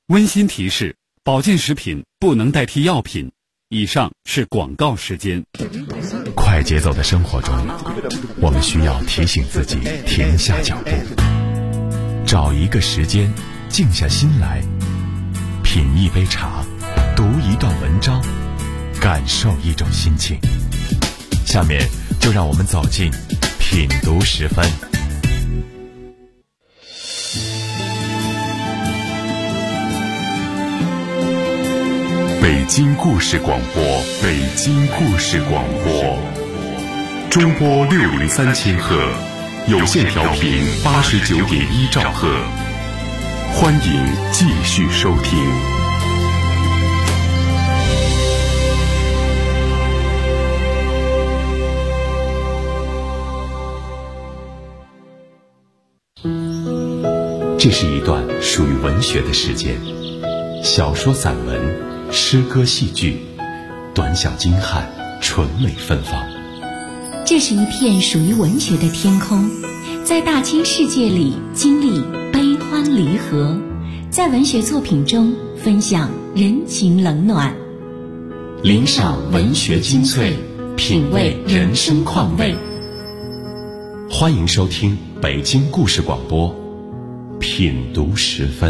温馨提示：保健食品不能代替药品。以上是广告时间。 快节奏的生活中，我们需要提醒自己停下脚步，找一个时间，静下心来，品一杯茶，读一段文章，感受一种心情。下面就让我们走进品读10分。北京故事广播，北京故事广播，中波603千赫，有线调频89.1兆赫，欢迎继续收听。这是一段属于文学的时间，小说、散文、诗歌、戏剧，短小精悍，纯美芬芳。 这是一片属于文学的天空，在大千世界里经历悲欢离合，在文学作品中分享人情冷暖， 领赏文学精粹，品味人生况味。欢迎收听北京故事广播，品读10分。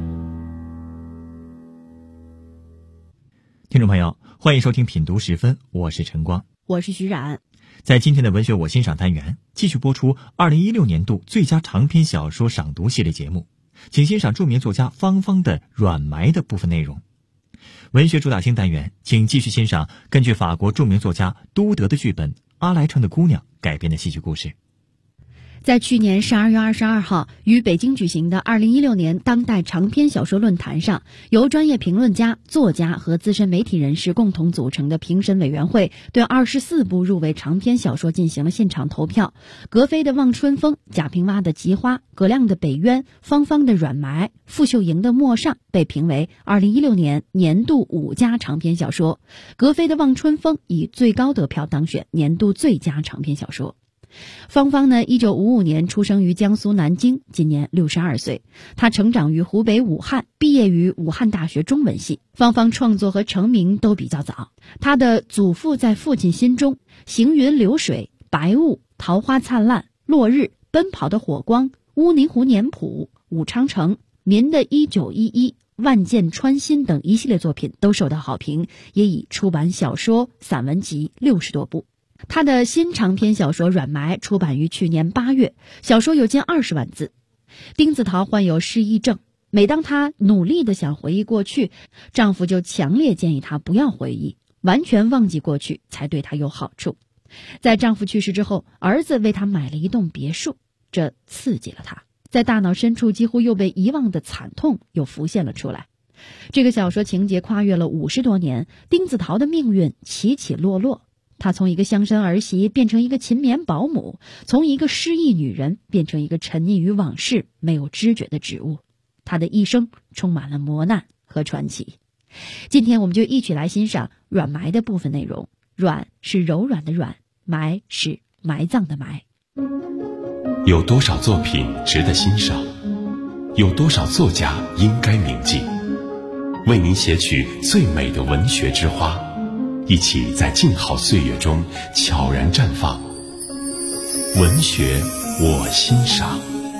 听众朋友，欢迎收听品读10分，我是陈光， 我是徐冉。 在今天的文学我欣赏单元，继续播出2016年度最佳长篇小说赏读系列节目，请欣赏著名作家方方的《软埋》的部分内容。文学主打星单元，请继续欣赏根据法国著名作家都德的剧本《阿莱城的姑娘》改编的戏剧故事。 在去年12月22号于北京举行的2016年当代长篇小说论坛上，由专业评论家、作家和资深媒体人士共同组成的评审委员会对24部入围长篇小说进行了现场投票。格非的《望春风》、贾平凹的《菊花》、葛亮的《北渊》、方方的《软埋》、傅秀莹的《陌上》被评为2016年年度5佳长篇小说。格非的《望春风》以最高得票当选年度最佳长篇小说。方方呢，1955年出生于江苏南京，今年62岁。他成长于湖北武汉，毕业于武汉大学中文系。方方创作和成名都比较早，他的《祖父在父亲心中》、《行云流水》、《白雾》、《桃花灿烂》、《落日》、《奔跑的火光》、《乌泥湖年谱》、《武昌城》、民的1911、《万箭穿心》等一系列作品都受到好评，也已出版小说、散文集60多部。他的新长篇小说《软埋》出版于去年8月，小说有近20万字。丁子桃患有失忆症，每当她努力地想回忆过去，丈夫就强烈建议她不要回忆，完全忘记过去才对她有好处。在丈夫去世之后，儿子为她买了一栋别墅，这刺激了她，在大脑深处几乎又被遗忘的惨痛又浮现了出来。这个小说情节跨越了50多年，丁子桃的命运起起落落。她从一个乡绅儿媳变成一个勤勉保姆，从一个失忆女人变成一个沉溺于往事、没有知觉的植物。她的一生充满了磨难和传奇。今天我们就一起来欣赏《软埋》的部分内容。软是柔软的软，埋是埋葬的埋。 有多少作品值得欣赏？有多少作家应该铭记？为您写取最美的文学之花，一起在静好岁月中悄然绽放。文学我欣赏。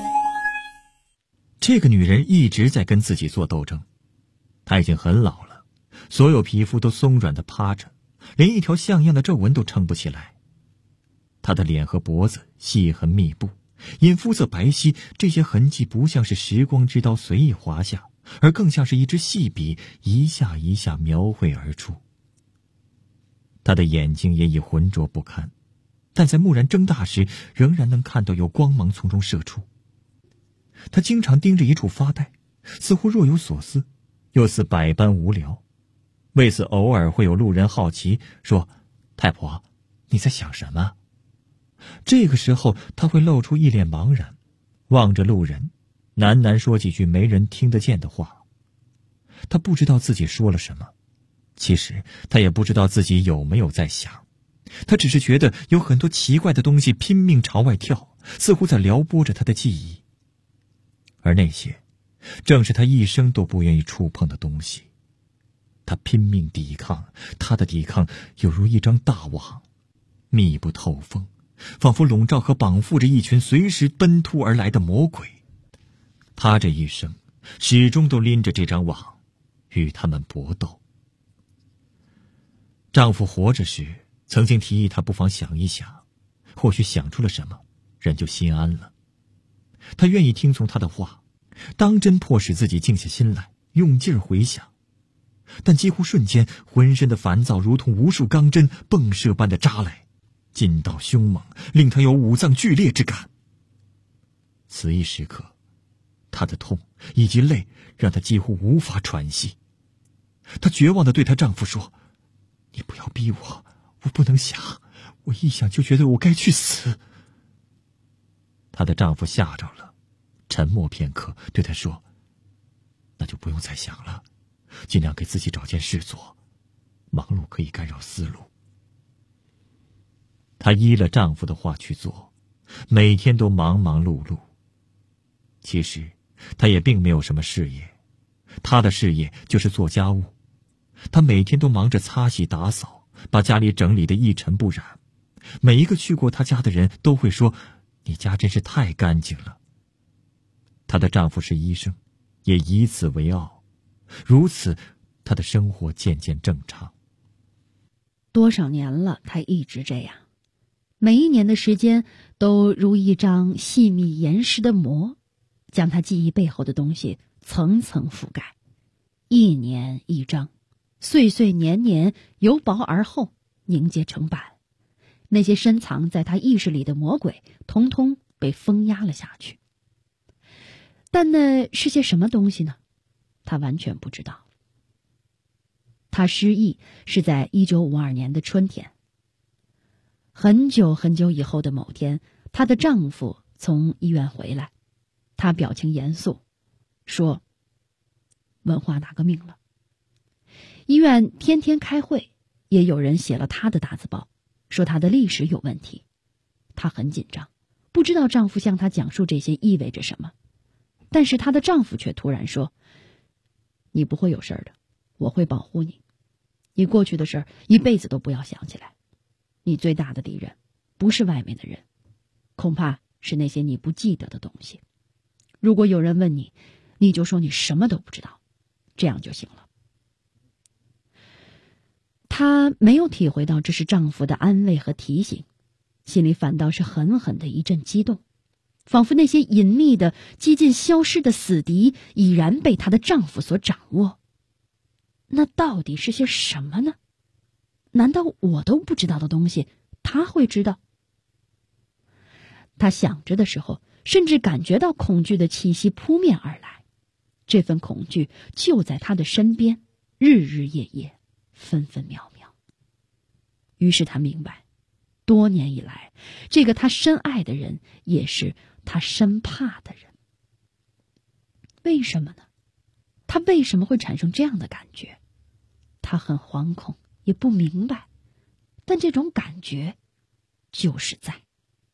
这个女人一直在跟自己做斗争，她已经很老了，所有皮肤都松软地趴着，连一条像样的皱纹都撑不起来。她的脸和脖子细痕密布，因肤色白皙，这些痕迹不像是时光之刀随意划下，而更像是一支细笔一下一下描绘而出。他的眼睛也已浑浊不堪，但在蓦然睁大时，仍然能看到有光芒从中射出。他经常盯着一处发呆，似乎若有所思，又似百般无聊。为此偶尔会有路人好奇说：“太婆，你在想什么？”这个时候他会露出一脸茫然，望着路人，喃喃说几句没人听得见的话。他不知道自己说了什么，其实他也不知道自己有没有在想，他只是觉得有很多奇怪的东西拼命朝外跳，似乎在撩拨着他的记忆。而那些正是她一生都不愿意触碰的东西。她拼命抵抗，她的抵抗犹如一张大网，密不透风，仿佛笼罩和绑缚着一群随时奔突而来的魔鬼。她这一生始终都拎着这张网，与他们搏斗。丈夫活着时曾经提议她不妨想一想，或许想出了什么，人就心安了。她愿意听从他的话，当真迫使自己静下心来，用劲儿回想。但几乎瞬间，浑身的烦躁如同无数钢针迸射般的扎来，劲道凶猛，令他有五脏剧烈之感。此一时刻，她的痛以及累让她几乎无法喘息。她绝望地对她丈夫说：“你不要逼我，我不能想，我一想就觉得我该去死。”她的丈夫吓着了，沉默片刻，对她说：“那就不用再想了，尽量给自己找件事做，忙碌可以干扰思路。”她依了丈夫的话去做，每天都忙忙碌碌。其实她也并没有什么事业，她的事业就是做家务。她每天都忙着擦洗打扫，把家里整理得一尘不染。每一个去过她家的人都会说：“你家真是太干净了。”她的丈夫是医生，也以此为傲。如此，她的生活渐渐正常。 多少年了，她一直这样，每一年的时间都如一张细密严实的膜，将她记忆背后的东西层层覆盖，一年一张，岁岁年年，由薄而厚，凝结成板。那些深藏在她意识里的魔鬼，统统被封压了下去。但那是些什么东西呢？她完全不知道。她失忆是在1952年的春天。很久很久以后的某天，她的丈夫从医院回来，他表情严肃，说：“文化打革命了。”医院天天开会，也有人写了她的大字报，说她的历史有问题。她很紧张，不知道丈夫向她讲述这些意味着什么。但是她的丈夫却突然说：“你不会有事的，我会保护你。你过去的事一辈子都不要想起来。你最大的敌人不是外面的人，恐怕是那些你不记得的东西。如果有人问你，你就说你什么都不知道，这样就行了。”她没有体会到这是丈夫的安慰和提醒，心里反倒是狠狠的一阵激动，仿佛那些隐秘的、几近消失的死敌已然被她的丈夫所掌握。那到底是些什么呢？难道我都不知道的东西，他会知道？她想着的时候，甚至感觉到恐惧的气息扑面而来。这份恐惧就在她的身边，日日夜夜，分分秒秒。于是她明白，多年以来，这个她深爱的人，也是她深怕的人。为什么呢？她为什么会产生这样的感觉？她很惶恐，也不明白，但这种感觉就是在。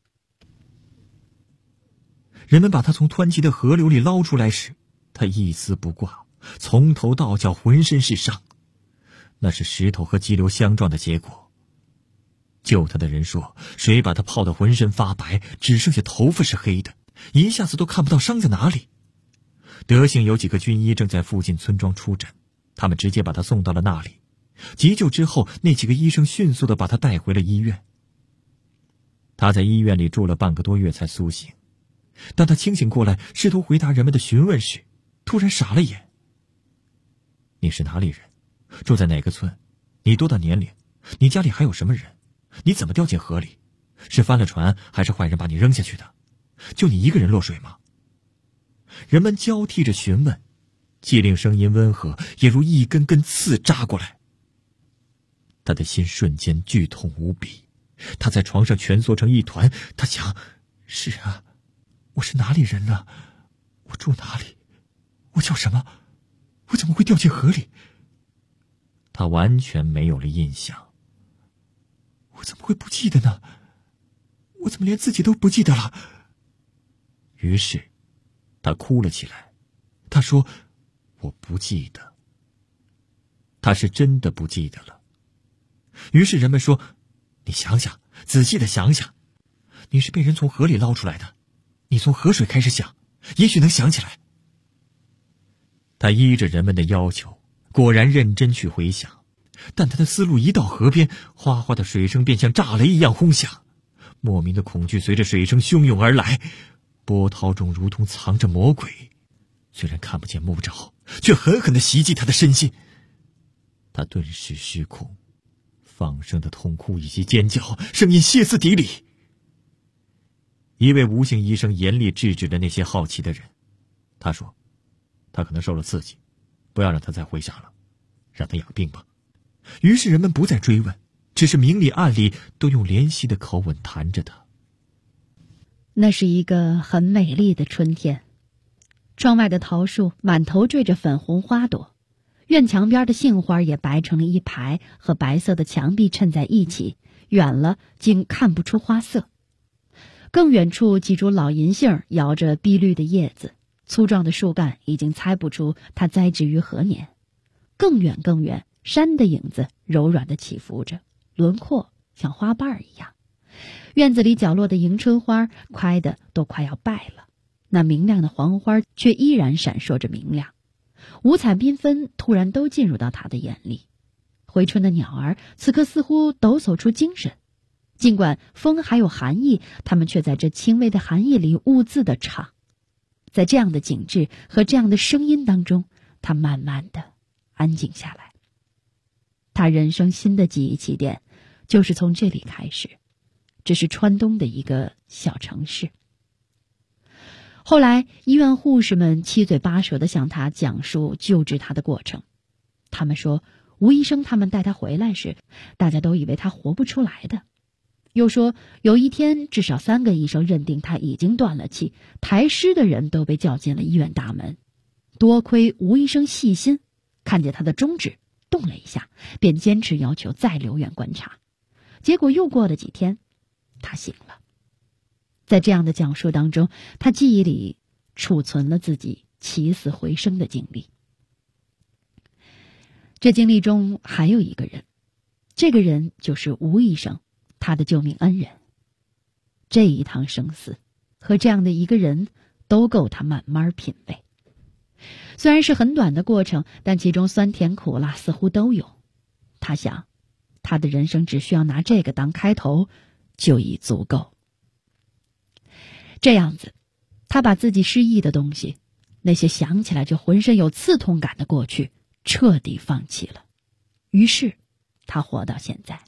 人们把她从湍急的河流里捞出来时，她一丝不挂，从头到脚浑身是伤，那是石头和激流相撞的结果。救她的人说，水把她泡得浑身发白，只剩下头发是黑的，一下子都看不到伤在哪里。德幸有几个军医正在附近村庄出诊，他们直接把她送到了那里。急救之后，那几个医生迅速地把她带回了医院。她在医院里住了半个多月才苏醒。当她清醒过来，试图回答人们的询问时，突然傻了眼。“你是哪里人？住在哪个村？你多大年龄？你家里还有什么人？你怎么掉进河里？是翻了船，还是坏人把你扔下去的？就你一个人落水吗？”人们交替着询问，既令声音温和，也如一根根刺扎过来。他的心瞬间剧痛无比，他在床上蜷缩成一团。他想：是啊，我是哪里人呢？我住哪里？我叫什么？我怎么会掉进河里？他完全没有了印象。我怎么会不记得呢？我怎么连自己都不记得了？于是他哭了起来， 他说：“我不记得。”他是真的不记得了。于是人们说：“你想想，仔细的想想，你是被人从河里捞出来的，你从河水开始想，也许能想起来。”他依着人们的要求，果然认真去回想，但他的思路一到河边，哗哗的水声便像炸雷一样轰响，莫名的恐惧随着水声汹涌而来，波涛中如同藏着魔鬼，虽然看不见摸不着，却狠狠地袭击他的身心。他顿时失控，放声的痛哭以及尖叫，声音歇斯底里。一位无姓医生严厉制止了那些好奇的人，他说：“他可能受了刺激，不要让他再回想了，让他养病吧。”于是人们不再追问，只是明里暗里都用怜惜的口吻谈着他。 那是一个很美丽的春天，窗外的桃树满头缀着粉红花朵，院墙边的杏花也白成了一排，和白色的墙壁衬在一起，远了竟看不出花色。更远处几株老银杏摇着碧绿的叶子，粗壮的树干已经猜不出它栽植于何年。更远更远，山的影子柔软地起伏着，轮廓像花瓣一样。院子里角落的迎春花开的都快要败了，那明亮的黄花却依然闪烁着明亮。五彩缤纷突然都进入到他的眼里。回春的鸟儿此刻似乎抖擞出精神，尽管风还有寒意，它们却在这轻微的寒意里兀自地唱。在这样的景致和这样的声音当中，他慢慢地安静下来。他人生新的记忆起点就是从这里开始，这是川东的一个小城市。后来医院护士们七嘴八舌地向他讲述救治他的过程。他们说，吴医生他们带他回来时，大家都以为他活不出来的。又说有一天至少3个医生认定他已经断了气，抬尸的人都被叫进了医院大门。多亏吴医生细心，看见他的中指动了一下，便坚持要求再留院观察。结果又过了几天，他醒了。在这样的讲述当中，他记忆里储存了自己起死回生的经历。这经历中还有一个人，这个人就是吴医生，他的救命恩人。这一趟生死和这样的一个人都够他慢慢品味。虽然是很短的过程，但其中酸甜苦辣似乎都有。他想，他的人生只需要拿这个当开头就已足够。这样子，他把自己失忆的东西，那些想起来就浑身有刺痛感的过去，彻底放弃了。于是他活到现在。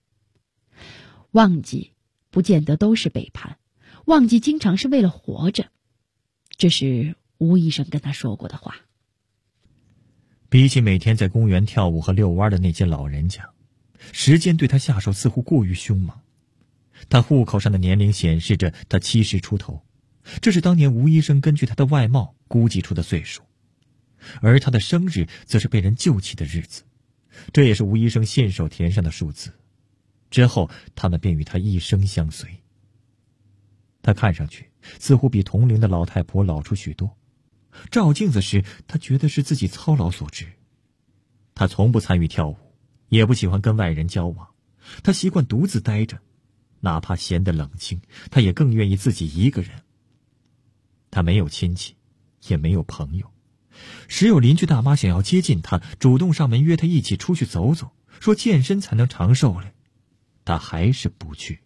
忘记不见得都是背叛，忘记经常是为了活着。这是吴医生跟他说过的话。 比起每天在公园跳舞和遛弯的那些老人家，时间对他下手似乎过于凶猛。他户口上的年龄显示着他70出头，这是当年吴医生根据他的外貌估计出的岁数。而他的生日则是被人救起的日子，这也是吴医生信手填上的数字。之后他们便与他一生相随。他看上去似乎比同龄的老太婆老出许多，照镜子时他觉得是自己操劳所致。他从不参与跳舞，也不喜欢跟外人交往，他习惯独自待着，哪怕闲得冷清，他也更愿意自己一个人。他没有亲戚，也没有朋友，时有邻居大妈想要接近他，主动上门约他一起出去走走，说健身才能长寿嘞，他还是不去。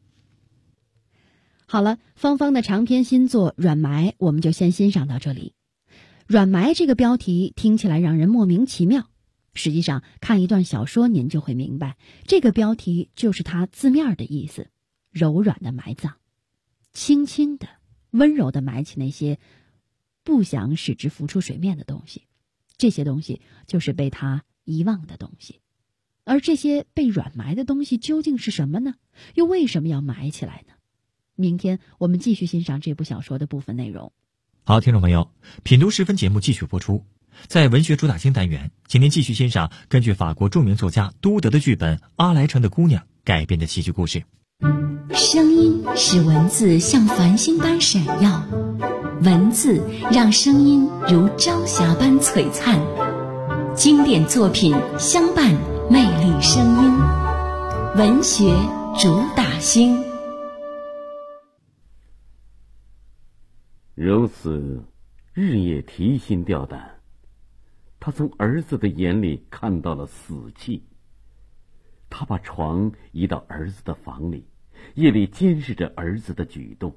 好了，芳芳的长篇新作《软埋》我们就先欣赏到这里。软埋这个标题听起来让人莫名其妙，实际上看一段小说您就会明白，这个标题就是它字面的意思，柔软的埋葬，轻轻的温柔的埋起那些不想使之浮出水面的东西，这些东西就是被他遗忘的东西。而这些被软埋的东西究竟是什么呢？又为什么要埋起来呢？明天我们继续欣赏这部小说的部分内容。 好，听众朋友，品读10分节目继续播出。在文学主打星单元，请您继续欣赏根据法国著名作家都德的剧本《阿莱城的姑娘》改编的戏剧故事。 声音使文字像繁星般闪耀，文字让声音如朝霞般璀璨。经典作品相伴魅力声音，文学主打星。 如此日夜提心吊胆，他从儿子的眼里看到了死气。他把床移到儿子的房里，夜里监视着儿子的举动。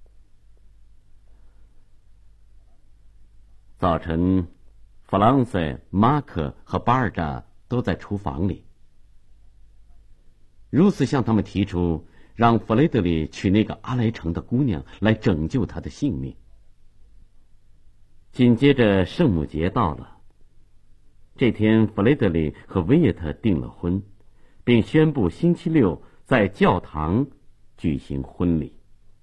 早晨，弗朗塞、马克和巴尔扎都在厨房里。如此向他们提出让弗雷德里娶那个阿莱城的姑娘来拯救他的性命。紧接着圣母节到了，这天弗雷德里和维耶特订了婚，并宣布星期六在教堂举行婚礼。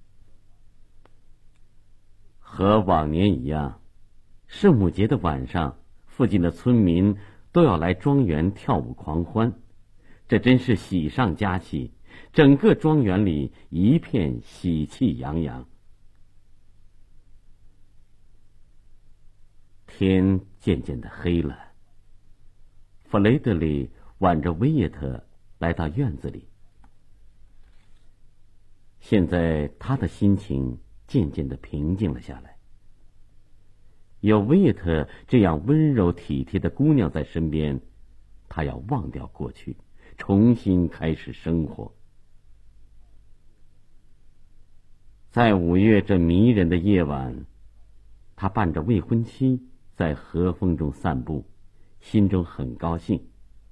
和往年一样，圣母节的晚上，附近的村民都要来庄园跳舞狂欢，这真是喜上加喜，整个庄园里一片喜气洋洋。天渐渐的黑了，弗雷德里挽着维耶特来到院子里。现在他的心情渐渐的平静了下来。有维耶特这样温柔体贴的姑娘在身边，他要忘掉过去，重新开始生活。在5月这迷人的夜晚，他伴着未婚妻在和风中散步，心中很高兴。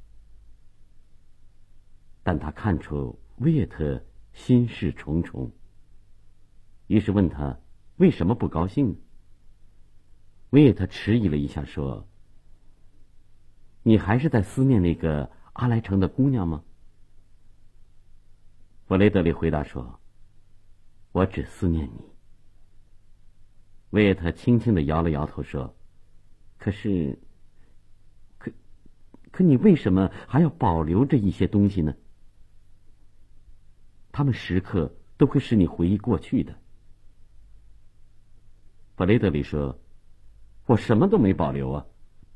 但他看出维耶特心事重重，于是问他为什么不高兴呢？维耶特迟疑了一下说：“你还是在思念那个阿莱城的姑娘吗？”弗雷德里回答说：“我只思念你。”维耶特轻轻地摇了摇头说：“可你为什么还要保留着一些东西呢？他们时刻都会使你回忆过去的。”弗雷德里说：“我什么都没保留啊。”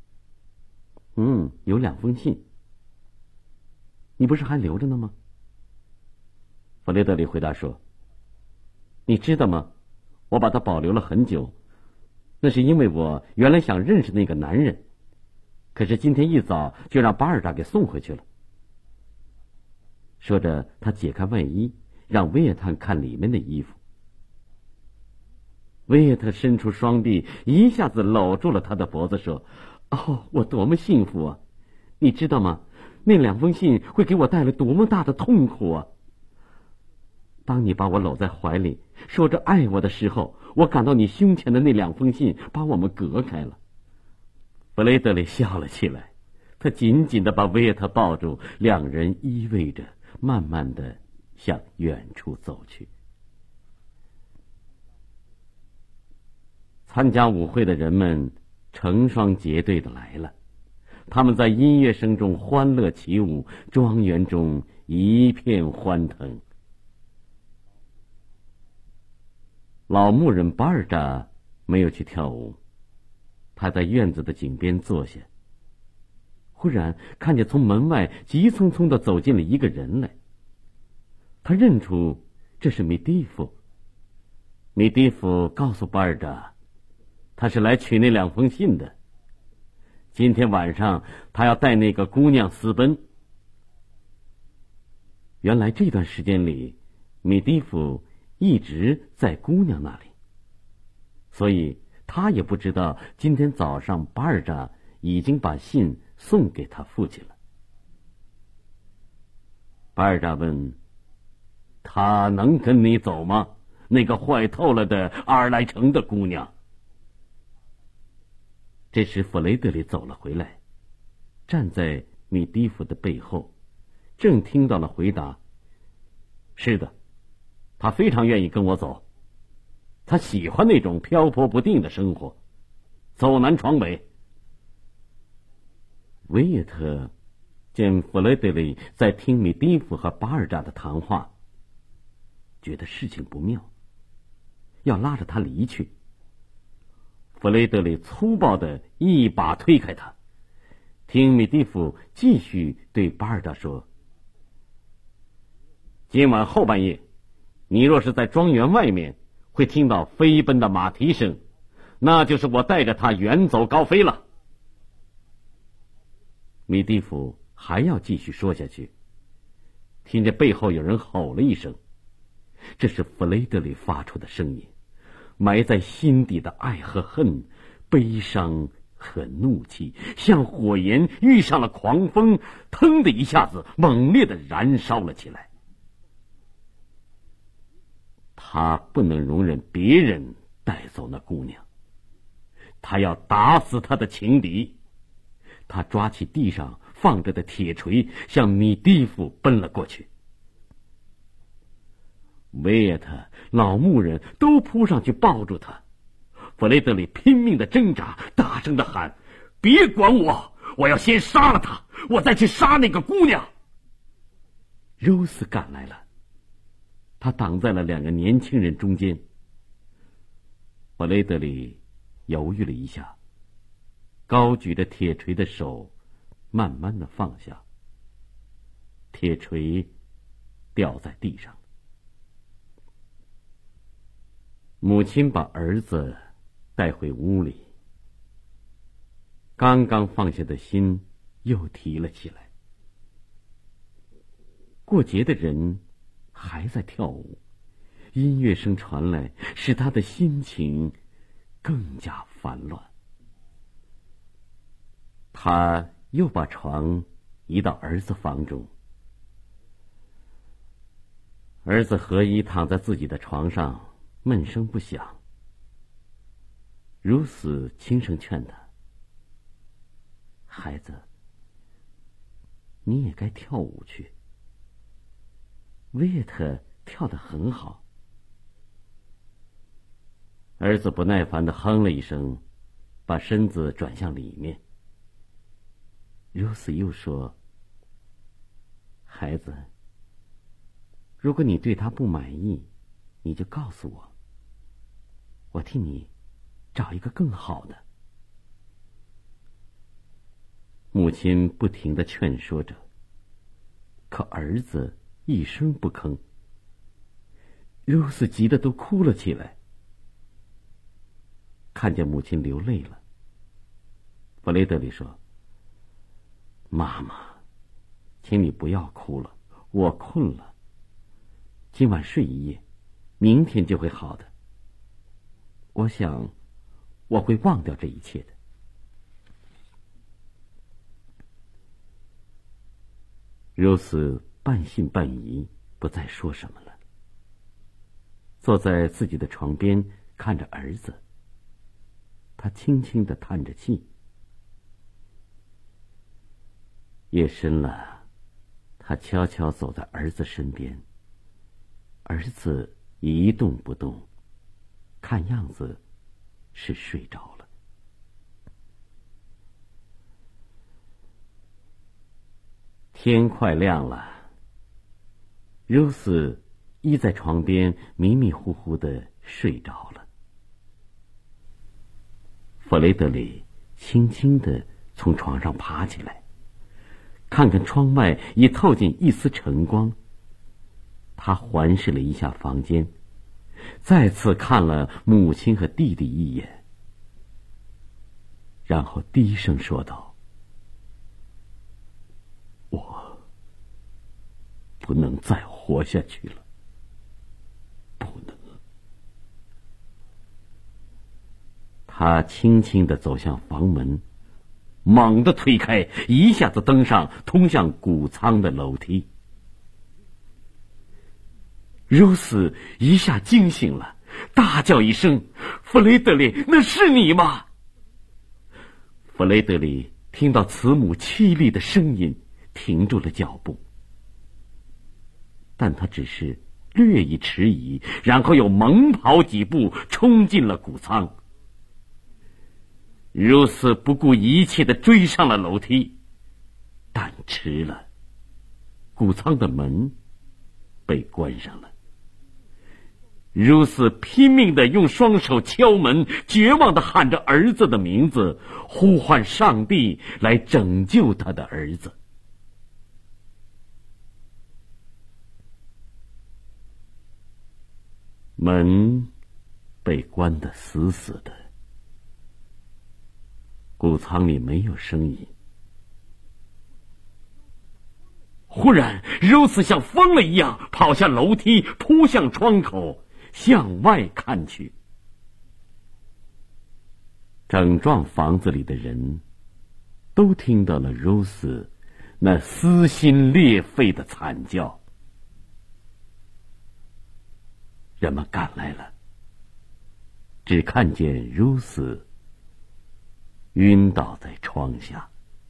有2封信，你不是还留着呢吗？弗雷德里回答说：“你知道吗？我把它保留了很久，那是因为我原来想认识那个男人，可是今天一早就让巴尔扎给送回去了。”说着，他解开外衣，让维耶特看里面的衣服。维耶特伸出双臂，一下子搂住了他的脖子，说：“哦，我多么幸福啊！你知道吗？那2封信会给我带来多么大的痛苦啊！当你把我搂在怀里，说着爱我的时候，我感到你胸前的那2封信把我们隔开了。”弗雷德里笑了起来，他紧紧地把维耶特抱住，2人依偎着，慢慢地向远处走去。参加舞会的人们成双结对的来了，他们在音乐声中欢乐起舞，庄园中一片欢腾。老牧人巴尔扎没有去跳舞，他在院子的井边坐下，忽然看见从门外急匆匆地走进了一个人来。他认出这是米蒂夫。米蒂夫告诉巴尔扎，他是来取那2封信的。今天晚上他要带那个姑娘私奔。原来这段时间里，米蒂夫一直在姑娘那里，所以他也不知道今天早上巴尔扎已经把信送给他父亲了。巴尔扎问：“他能跟你走吗？那个坏透了的阿尔莱城的姑娘？”这时弗雷德里走了回来，站在米蒂夫的背后，正听到了回答：“是的，他非常愿意跟我走，他喜欢那种漂泊不定的生活，走南闯北。”维耶特见弗雷德里在听米蒂夫和巴尔扎的谈话， 觉得事情不妙，要拉着他离去。弗雷德里粗暴地一把推开他，听米蒂夫继续对巴尔达说：“今晚后半夜，你若是在庄园外面会听到飞奔的马蹄声，那就是我带着他远走高飞了。”米蒂夫还要继续说下去，听见背后有人吼了一声，这是弗雷德里发出的声音，埋在心底的爱和恨、悲伤和怒气，像火焰遇上了狂风，腾的一下子猛烈地燃烧了起来。他不能容忍别人带走那姑娘，他要打死他的情敌。他抓起地上放着的铁锤，向米蒂夫奔了过去。维耶特、老牧人都扑上去抱住他。弗雷德里拼命的挣扎，大声的喊：“别管我，我要先杀了他，我再去杀那个姑娘。”柔斯赶来了，他挡在了两个年轻人中间。弗雷德里犹豫了一下，高举着铁锤的手慢慢的放下，铁锤掉在地上。母亲把儿子带回屋里，刚刚放下的心又提了起来。过节的人还在跳舞，音乐声传来，使他的心情更加烦乱。他又把床移到儿子房中，儿子何一躺在自己的床上，闷声不响。如此轻声劝他：“孩子，你也该跳舞去。维耶特跳得很好。”儿子不耐烦地哼了一声，把身子转向里面。如此又说：“孩子，如果你对他不满意，你就告诉我，我替你找一个更好的。”母亲不停地劝说着，可儿子一声不吭。如斯急得都哭了起来。看见母亲流泪了，弗雷德里说：“妈妈，请你不要哭了，我困了。今晚睡一夜，明天就会好的。我想我会忘掉这一切的。”如此半信半疑，不再说什么了，坐在自己的床边看着儿子。他轻轻地叹着气。夜深了，他悄悄走在儿子身边。儿子一动不动，看样子是睡着了。天快亮了，如斯依在床边迷迷糊糊的睡着了。弗雷德里轻轻地从床上爬起来，看看窗外已透进一丝晨光。他环视了一下房间，再次看了母亲和弟弟一眼，然后低声说道：“我不能再活下去了，不能。”他轻轻地走向房门，猛地推开，一下子登上通向谷仓的楼梯。如斯一下惊醒了，大叫一声：“弗雷德里，那是你吗？”弗雷德里听到慈母凄厉的声音，停住了脚步，但他只是略一迟疑，然后又猛跑几步，冲进了谷仓。如斯不顾一切地追上了楼梯，但迟了，谷仓的门被关上了。 如此拼命地用双手敲门，绝望地喊着儿子的名字，呼唤上帝来拯救他的儿子。门被关得死死的，谷仓里没有声音。忽然，Rose像疯了一样跑下楼梯，扑向窗口，向外看去。整幢房子里的人都听到了 Rose 那撕心裂肺的惨叫。人们赶来了，只看见 Rose 晕倒在窗下。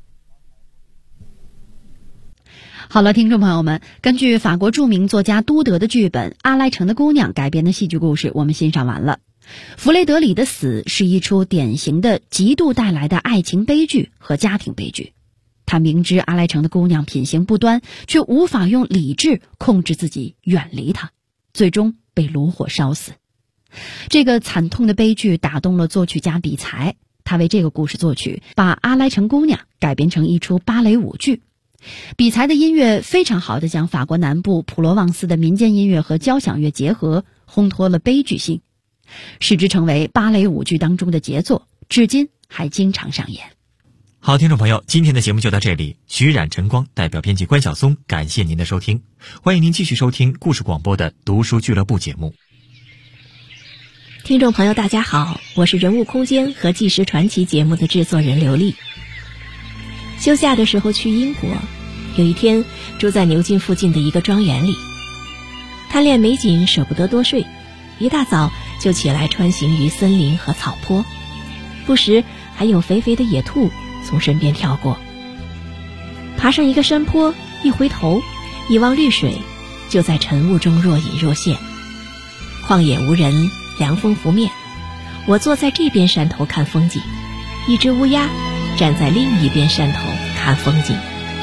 好了，听众朋友们，根据法国著名作家都德的剧本《阿莱城的姑娘》改编的戏剧故事，我们欣赏完了。弗雷德里的死是一出典型的嫉妒带来的爱情悲剧和家庭悲剧。他明知阿莱城的姑娘品行不端，却无法用理智控制自己远离她，最终被炉火烧死。这个惨痛的悲剧打动了作曲家比才，他为这个故事作曲，把《阿莱城姑娘》改编成一出芭蕾舞剧。比才的音乐非常好地将法国南部普罗旺斯的民间音乐和交响乐结合，烘托了悲剧性，使之成为芭蕾舞剧当中的杰作，至今还经常上演。 好，听众朋友，今天的节目就到这里。徐冉、晨光代表编辑关晓松，感谢您的收听。欢迎您继续收听故事广播的读书俱乐部节目。 听众朋友大家好，我是人物空间和纪实传奇节目的制作人刘丽。休假的时候去英国，有一天住在牛津附近的一个庄园里，贪恋美景舍不得多睡，一大早就起来穿行于森林和草坡，不时还有肥肥的野兔从身边跳过。爬上一个山坡，一回头一望绿水，就在晨雾中若隐若现。旷野无人，凉风拂面，我坐在这边山头看风景，一只乌鸦站在另一边山头看风景。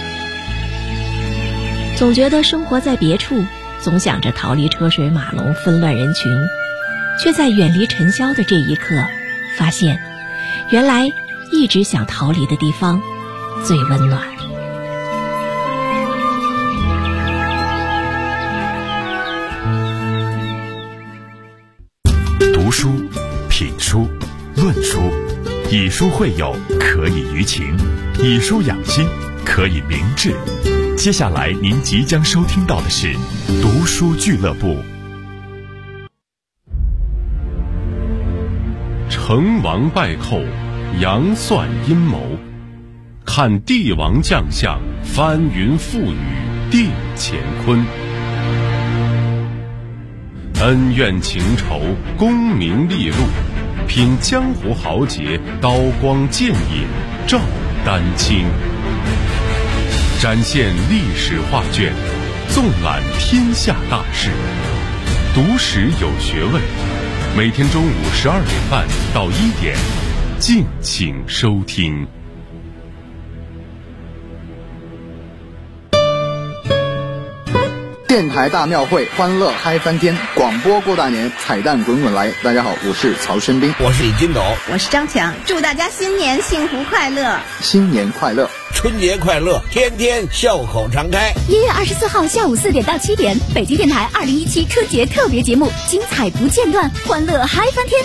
总觉得生活在别处，总想着逃离车水马龙纷乱人群，却在远离尘嚣的这一刻，发现原来一直想逃离的地方最温暖。 读书、品书、论书，以书会友，可以娱情；以书养心，可以明志。接下来您即将收听到的是读书俱乐部。 成王败寇，杨算阴谋，看帝王将相，翻云覆雨定乾坤。恩怨情仇，功名利禄，品江湖豪杰，刀光剑影照丹青。展现历史画卷，纵览天下大事，读史有学问。每天中午12点半到1点，敬请收听。 电台大庙会，欢乐嗨翻天，广播过大年，彩蛋滚滚来。大家好，我是曹申斌， 我是李金斗， 我是张强，祝大家新年幸福快乐， 新年快乐， 春节快乐，天天笑口常开。 1月24号下午4点到7点，北京电台2017春节特别节目，精彩不间断，欢乐嗨翻天。